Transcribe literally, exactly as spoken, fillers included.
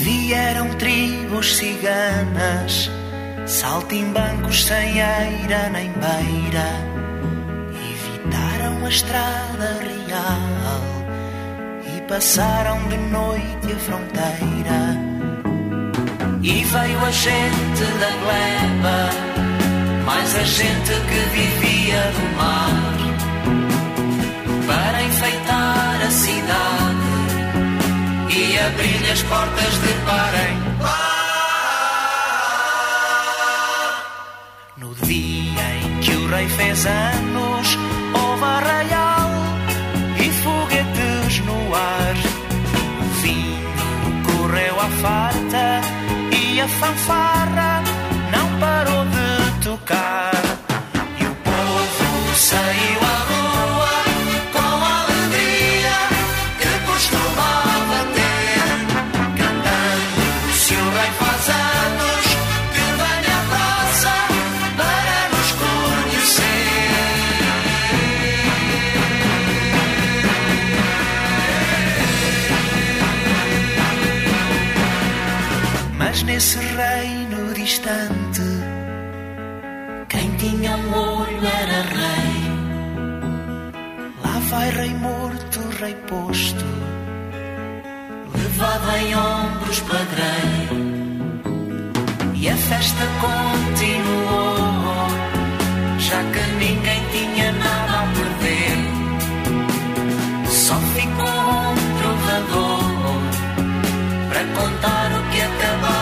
Vieram tribos ciganas, saltimbancos sem eira nem beira, evitaram a estrada real e passaram de noite a fronteira. E veio a gente da gleba, mais a gente que vivia do mar, para enfeitar a cidade e abrir-lhe as portas de par em par. No dia em que o rei fez anos, houve arraial e foguetes no ar. O vinho correu à farta e a fanfarra não parou de tocar. E o povo saiu à rua com a alegria que costumava ter, cantando: se o rei faz anos, que venha à praça para nos conhecer. Mas nesse reino distante, quem tinha um olho era rei. Lá vai rei morto, rei posto, levado em ombros padrei. E a festa continuou, já que ninguém tinha nada a perder. Só ficou um trovador para contar o que acabava